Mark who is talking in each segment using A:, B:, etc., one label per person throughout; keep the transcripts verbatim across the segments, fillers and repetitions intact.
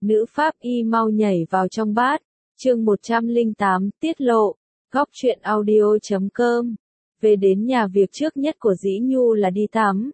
A: Nữ pháp y mau nhảy vào trong bát. Chương một trăm lẻ tám tiết lộ. Góc truyện audio chấm com. Về đến nhà việc trước nhất của Dĩ Nhu là đi tắm.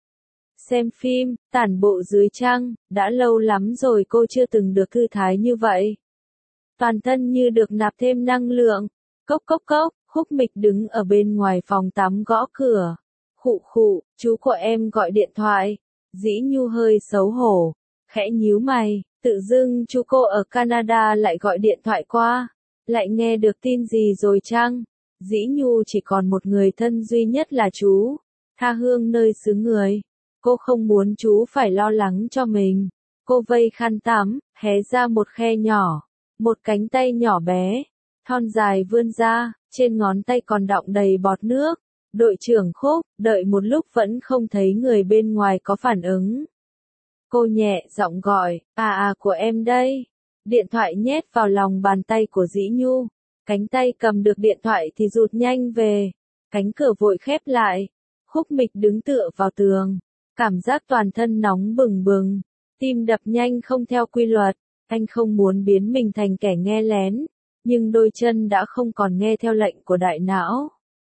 A: Xem phim, tản bộ dưới trăng, đã lâu lắm rồi cô chưa từng được thư thái như vậy. Toàn thân như được nạp thêm năng lượng. Cốc cốc cốc, Khúc Mịch đứng ở bên ngoài phòng tắm gõ cửa. Khụ khụ, chú của em gọi điện thoại. Dĩ Nhu hơi xấu hổ, khẽ nhíu mày, tự dưng chú cô ở Canada lại gọi điện thoại qua. Lại nghe được tin gì rồi chăng? Dĩ Nhu chỉ còn một người thân duy nhất là chú. Tha hương nơi xứ người. Cô không muốn chú phải lo lắng cho mình. Cô vây khăn tắm, hé ra một khe nhỏ. Một cánh tay nhỏ bé, thon dài vươn ra, trên ngón tay còn đọng đầy bọt nước. Đội trưởng Khúc, đợi một lúc vẫn không thấy người bên ngoài có phản ứng. Cô nhẹ giọng gọi, à à của em đây. Điện thoại nhét vào lòng bàn tay của Dĩ Nhu. Cánh tay cầm được điện thoại thì rụt nhanh về. Cánh cửa vội khép lại. Khúc Mịch đứng tựa vào tường. Cảm giác toàn thân nóng bừng bừng. Tim đập nhanh không theo quy luật. Anh không muốn biến mình thành kẻ nghe lén. Nhưng đôi chân đã không còn nghe theo lệnh của đại não.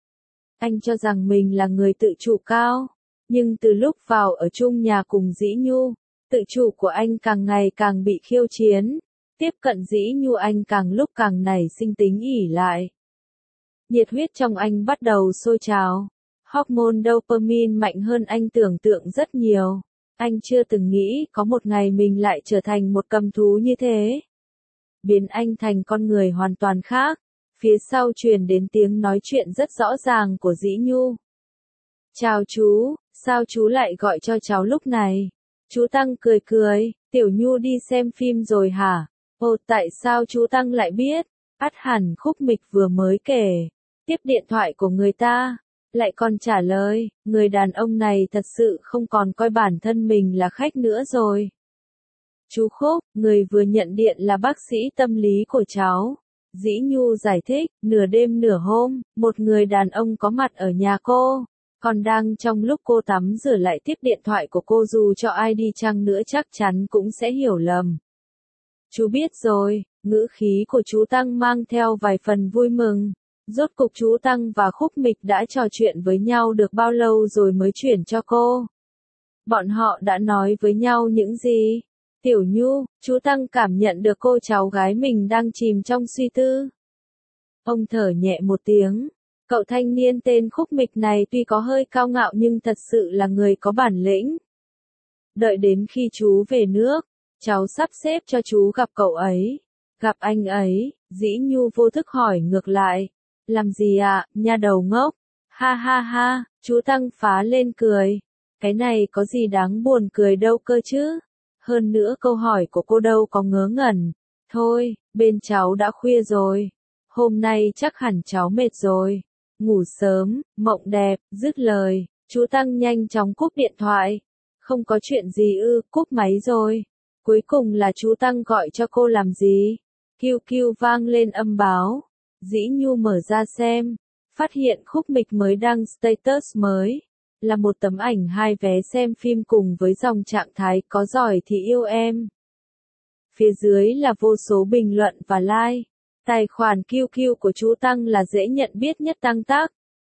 A: Anh cho rằng mình là người tự chủ cao. Nhưng từ lúc vào ở chung nhà cùng Dĩ Nhu, tự chủ của anh càng ngày càng bị khiêu chiến. Tiếp cận Dĩ Nhu anh càng lúc càng nảy sinh tính ỷ lại. Nhiệt huyết trong anh bắt đầu sôi trào. Hormone dopamine mạnh hơn anh tưởng tượng rất nhiều. Anh chưa từng nghĩ có một ngày mình lại trở thành một cầm thú như thế. Biến anh thành con người hoàn toàn khác. Phía sau truyền đến tiếng nói chuyện rất rõ ràng của Dĩ Nhu. Chào chú, sao chú lại gọi cho cháu lúc này? Chú Tăng cười cười, Tiểu Nhu đi xem phim rồi hả? Ồ, tại sao chú Tăng lại biết? Ắt hẳn Khúc Mịch vừa mới kể. Tiếp điện thoại của người ta. Lại còn trả lời, người đàn ông này thật sự không còn coi bản thân mình là khách nữa rồi. Chú Khúc, người vừa nhận điện là bác sĩ tâm lý của cháu. Dĩ Nhu giải thích, nửa đêm nửa hôm, một người đàn ông có mặt ở nhà cô. Còn đang trong lúc cô tắm rửa lại tiếp điện thoại của cô, dù cho ai đi chăng nữa chắc chắn cũng sẽ hiểu lầm. Chú biết rồi, ngữ khí của chú Tăng mang theo vài phần vui mừng. Rốt cục chú Tăng và Khúc Mịch đã trò chuyện với nhau được bao lâu rồi mới chuyển cho cô? Bọn họ đã nói với nhau những gì? Tiểu Nhu, chú Tăng cảm nhận được cô cháu gái mình đang chìm trong suy tư. Ông thở nhẹ một tiếng. Cậu thanh niên tên Khúc Mịch này tuy có hơi cao ngạo nhưng thật sự là người có bản lĩnh. Đợi đến khi chú về nước, cháu sắp xếp cho chú gặp cậu ấy. Gặp anh ấy, Dĩ Nhu vô thức hỏi ngược lại. Làm gì ạ, à, nha đầu ngốc? Ha ha ha, chú Tăng phá lên cười. Cái này có gì đáng buồn cười đâu cơ chứ? Hơn nữa câu hỏi của cô đâu có ngớ ngẩn. Thôi, bên cháu đã khuya rồi. Hôm nay chắc hẳn cháu mệt rồi. Ngủ sớm, mộng đẹp, dứt lời. Chú Tăng nhanh chóng cúp điện thoại. Không có chuyện gì ư, cúp máy rồi. Cuối cùng là chú Tăng gọi cho cô làm gì? Kiu kiu vang lên âm báo. Dĩ Nhu mở ra xem. Phát hiện Khúc Mịch mới đăng status mới. Là một tấm ảnh hai vé xem phim cùng với dòng trạng thái có giỏi thì yêu em. Phía dưới là vô số bình luận và like. Tài khoản Q Q của chú Tăng là dễ nhận biết nhất Tăng Tác.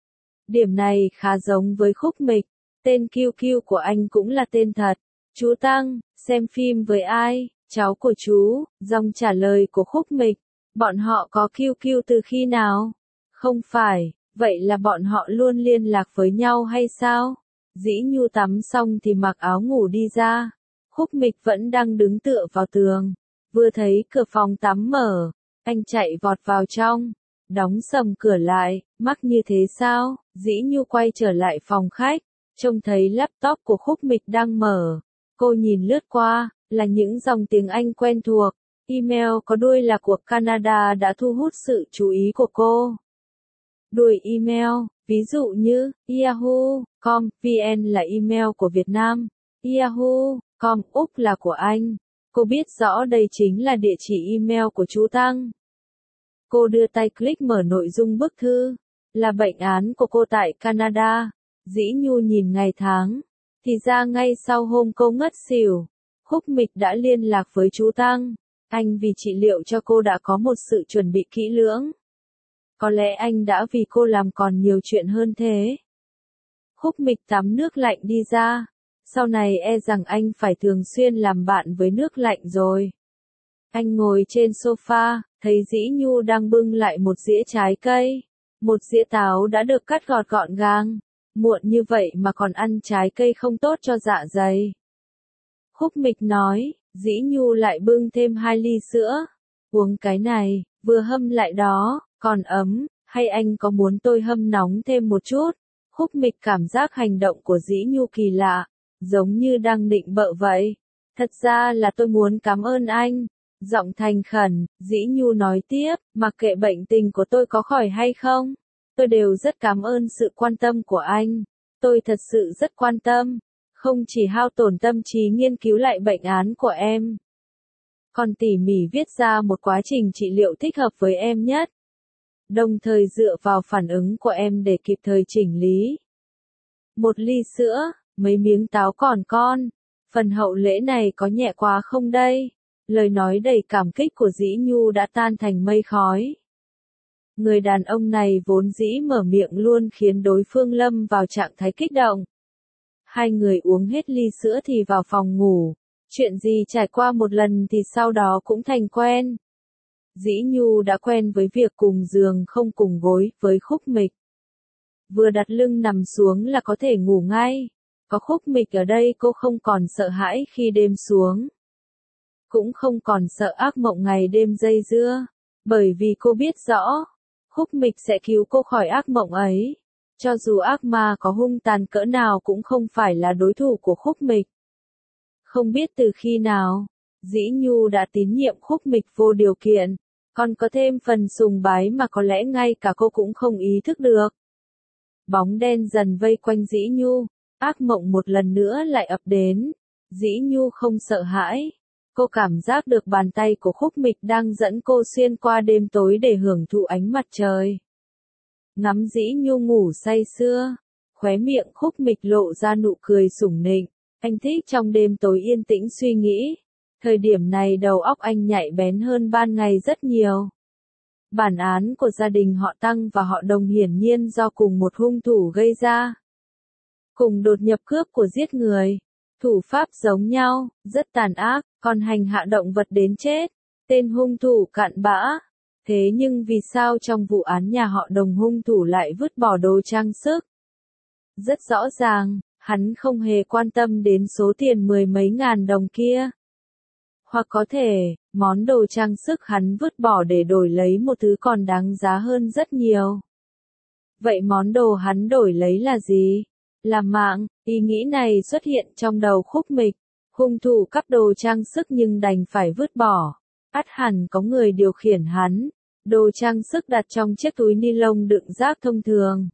A: Điểm này khá giống với Khúc Mịch. Tên Q Q của anh cũng là tên thật. Chú Tăng, xem phim với ai? Cháu của chú. Dòng trả lời của Khúc Mịch. Bọn họ có Q Q từ khi nào? Không phải. Vậy là bọn họ luôn liên lạc với nhau hay sao? Dĩ Nhu tắm xong thì mặc áo ngủ đi ra. Khúc Mịch vẫn đang đứng tựa vào tường. Vừa thấy cửa phòng tắm mở, anh chạy vọt vào trong. Đóng sầm cửa lại, mắc như thế sao? Dĩ Nhu quay trở lại phòng khách. Trông thấy laptop của Khúc Mịch đang mở. Cô nhìn lướt qua, là những dòng tiếng Anh quen thuộc. Email có đuôi là của Canada đã thu hút sự chú ý của cô. Đuôi email, ví dụ như yahoo chấm com, vn là email của Việt Nam, yahoo chấm com, Úc là của Anh. Cô biết rõ đây chính là địa chỉ email của chú Tăng. Cô đưa tay click mở nội dung bức thư, là bệnh án của cô tại Canada. Dĩ Nhu nhìn ngày tháng, thì ra ngay sau hôm cô ngất xỉu, Khúc Mịch đã liên lạc với chú Tăng. Anh vì trị liệu cho cô đã có một sự chuẩn bị kỹ lưỡng. Có lẽ anh đã vì cô làm còn nhiều chuyện hơn thế. Khúc Mịch tắm nước lạnh đi ra. Sau này e rằng anh phải thường xuyên làm bạn với nước lạnh rồi. Anh ngồi trên sofa, thấy Dĩ Nhu đang bưng lại một dĩa trái cây. Một dĩa táo đã được cắt gọt gọn gàng. Muộn như vậy mà còn ăn trái cây không tốt cho dạ dày. Khúc Mịch nói, Dĩ Nhu lại bưng thêm hai ly sữa. Uống cái này, vừa hâm lại đó, còn ấm, hay anh có muốn tôi hâm nóng thêm một chút? Khúc Mịch cảm giác hành động của Dĩ Nhu kỳ lạ, giống như đang định bợ vậy. Thật ra là tôi muốn cảm ơn anh. Giọng thành khẩn, Dĩ Nhu nói tiếp, mặc kệ bệnh tình của tôi có khỏi hay không, tôi đều rất cảm ơn sự quan tâm của anh. Tôi thật sự rất quan tâm, không chỉ hao tổn tâm trí nghiên cứu lại bệnh án của em, còn tỉ mỉ viết ra một quá trình trị liệu thích hợp với em nhất, đồng thời dựa vào phản ứng của em để kịp thời chỉnh lý. Một ly sữa, mấy miếng táo còn con, phần hậu lễ này có nhẹ quá không đây? Lời nói đầy cảm kích của Dĩ Nhu đã tan thành mây khói. Người đàn ông này vốn dĩ mở miệng luôn khiến đối phương lâm vào trạng thái kích động. Hai người uống hết ly sữa thì vào phòng ngủ. Chuyện gì trải qua một lần thì sau đó cũng thành quen. Dĩ Nhu đã quen với việc cùng giường không cùng gối với Khúc Mịch. Vừa đặt lưng nằm xuống là có thể ngủ ngay. Có Khúc Mịch ở đây cô không còn sợ hãi khi đêm xuống. Cũng không còn sợ ác mộng ngày đêm dây dưa. Bởi vì cô biết rõ, Khúc Mịch sẽ cứu cô khỏi ác mộng ấy. Cho dù ác ma có hung tàn cỡ nào cũng không phải là đối thủ của Khúc Mịch. Không biết từ khi nào, Dĩ Nhu đã tín nhiệm Khúc Mịch vô điều kiện, còn có thêm phần sùng bái mà có lẽ ngay cả cô cũng không ý thức được. Bóng đen dần vây quanh Dĩ Nhu, ác mộng một lần nữa lại ập đến. Dĩ Nhu không sợ hãi. Cô cảm giác được bàn tay của Khúc Mịch đang dẫn cô xuyên qua đêm tối để hưởng thụ ánh mặt trời. Ngắm Dĩ Nhu ngủ say sưa, khóe miệng Khúc Mịch lộ ra nụ cười sủng nịnh. Anh thích trong đêm tối yên tĩnh suy nghĩ. Thời điểm này đầu óc anh nhạy bén hơn ban ngày rất nhiều. Bản án của gia đình họ Tăng và họ Đồng hiển nhiên do cùng một hung thủ gây ra. Cùng đột nhập cướp của giết người. Thủ pháp giống nhau, rất tàn ác, còn hành hạ động vật đến chết. Tên hung thủ cặn bã. Thế nhưng vì sao trong vụ án nhà họ Đồng hung thủ lại vứt bỏ đồ trang sức? Rất rõ ràng, hắn không hề quan tâm đến số tiền mười mấy ngàn đồng kia. Hoặc có thể, món đồ trang sức hắn vứt bỏ để đổi lấy một thứ còn đáng giá hơn rất nhiều. Vậy món đồ hắn đổi lấy là gì? Là mạng. Ý nghĩ này xuất hiện trong đầu Khúc Mịch. Hung thủ cắp đồ trang sức nhưng đành phải vứt bỏ. Ắt hẳn có người điều khiển hắn. Đồ trang sức đặt trong chiếc túi ni lông đựng rác thông thường.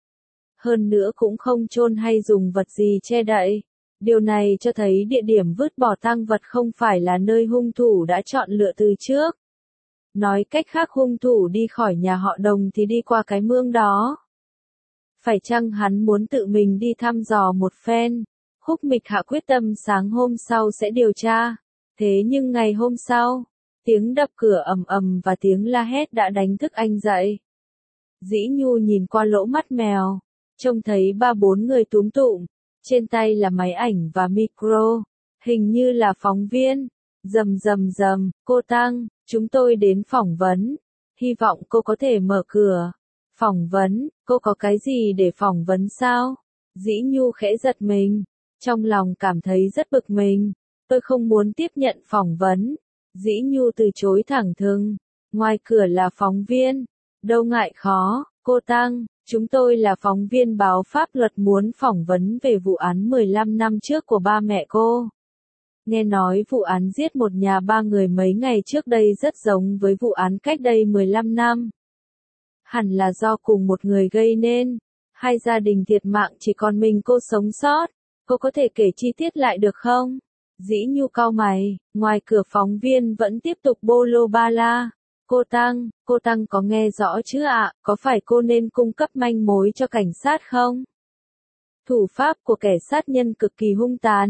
A: Hơn nữa cũng không chôn hay dùng vật gì che đậy. Điều này cho thấy địa điểm vứt bỏ tang vật không phải là nơi hung thủ đã chọn lựa từ trước. Nói cách khác hung thủ đi khỏi nhà họ Đồng thì đi qua cái mương đó. Phải chăng hắn muốn tự mình đi thăm dò một phen? Khúc Mịch hạ quyết tâm sáng hôm sau sẽ điều tra. Thế nhưng ngày hôm sau, tiếng đập cửa ầm ầm và tiếng la hét đã đánh thức anh dậy. Dĩ Nhu nhìn qua lỗ mắt mèo, trông thấy ba bốn người túm tụm, trên tay là máy ảnh và micro, hình như là phóng viên. Rầm rầm rầm, cô Tăng, chúng tôi đến phỏng vấn, hy vọng cô có thể mở cửa. Phỏng vấn, cô có cái gì để phỏng vấn sao? Dĩ Nhu khẽ giật mình, trong lòng cảm thấy rất bực mình. Tôi không muốn tiếp nhận phỏng vấn. Dĩ Nhu từ chối thẳng thừng. Ngoài cửa là phóng viên. Đâu ngại khó, cô Tăng, chúng tôi là phóng viên báo pháp luật muốn phỏng vấn về vụ án mười lăm năm trước của ba mẹ cô. Nghe nói vụ án giết một nhà ba người mấy ngày trước đây rất giống với vụ án cách đây mười lăm năm. Hẳn là do cùng một người gây nên. Hai gia đình thiệt mạng chỉ còn mình cô sống sót. Cô có thể kể chi tiết lại được không? Dĩ Nhu cau mày, ngoài cửa phóng viên vẫn tiếp tục bô lô ba la. Cô Tăng, cô Tăng có nghe rõ chứ ạ, có phải cô nên cung cấp manh mối cho cảnh sát không? Thủ pháp của kẻ sát nhân cực kỳ hung tàn.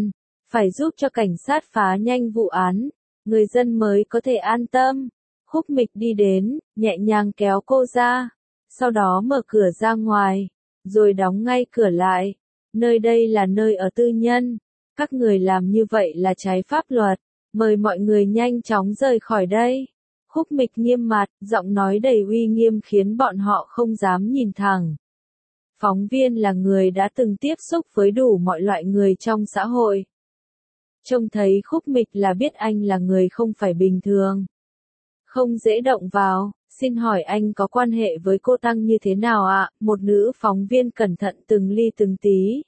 A: Phải giúp cho cảnh sát phá nhanh vụ án, người dân mới có thể an tâm. Khúc Mịch đi đến, nhẹ nhàng kéo cô ra, sau đó mở cửa ra ngoài, rồi đóng ngay cửa lại. Nơi đây là nơi ở tư nhân, các người làm như vậy là trái pháp luật, mời mọi người nhanh chóng rời khỏi đây. Khúc Mịch nghiêm mặt, giọng nói đầy uy nghiêm khiến bọn họ không dám nhìn thẳng. Phóng viên là người đã từng tiếp xúc với đủ mọi loại người trong xã hội. Trông thấy Khúc Mịch là biết anh là người không phải bình thường. Không dễ động vào, xin hỏi anh có quan hệ với cô Tăng như thế nào ạ? Một nữ phóng viên cẩn thận từng ly từng tí.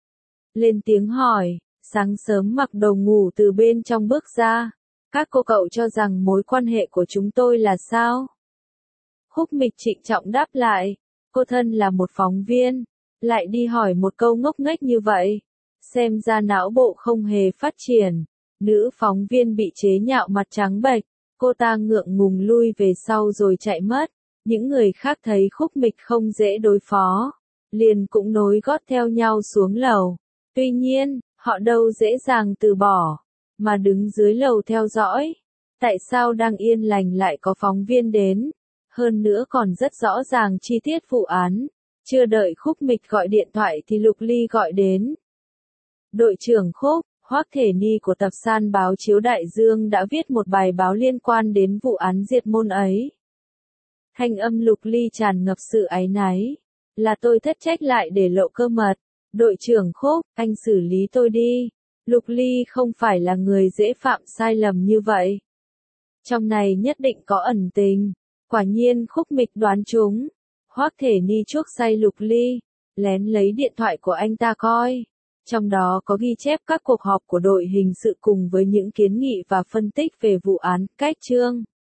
A: Lên tiếng hỏi, sáng sớm mặc đồ ngủ từ bên trong bước ra. Các cô cậu cho rằng mối quan hệ của chúng tôi là sao? Khúc Mịch trịnh trọng đáp lại, cô thân là một phóng viên, lại đi hỏi một câu ngốc nghếch như vậy. Xem ra não bộ không hề phát triển. Nữ phóng viên bị chế nhạo mặt trắng bệch, cô ta ngượng ngùng lui về sau rồi chạy mất. Những người khác thấy Khúc Mịch không dễ đối phó, liền cũng nối gót theo nhau xuống lầu. Tuy nhiên, họ đâu dễ dàng từ bỏ, mà đứng dưới lầu theo dõi. Tại sao đang yên lành lại có phóng viên đến? Hơn nữa còn rất rõ ràng chi tiết vụ án. Chưa đợi Khúc Mịch gọi điện thoại thì Lục Ly gọi đến. Đội trưởng Khúc, Hoắc Thể Ni của tập san báo Chiếu Đại Dương đã viết một bài báo liên quan đến vụ án diệt môn ấy. Thanh âm Lục Ly tràn ngập sự áy náy. Là tôi thất trách lại để lộ cơ mật. Đội trưởng Khúc, anh xử lý tôi đi. Lục Ly không phải là người dễ phạm sai lầm như vậy. Trong này nhất định có ẩn tình. Quả nhiên Khúc Mịch đoán trúng. Hoắc Thể Ni chuốc say Lục Ly, lén lấy điện thoại của anh ta coi. Trong đó có ghi chép các cuộc họp của đội hình sự cùng với những kiến nghị và phân tích về vụ án. Cách chương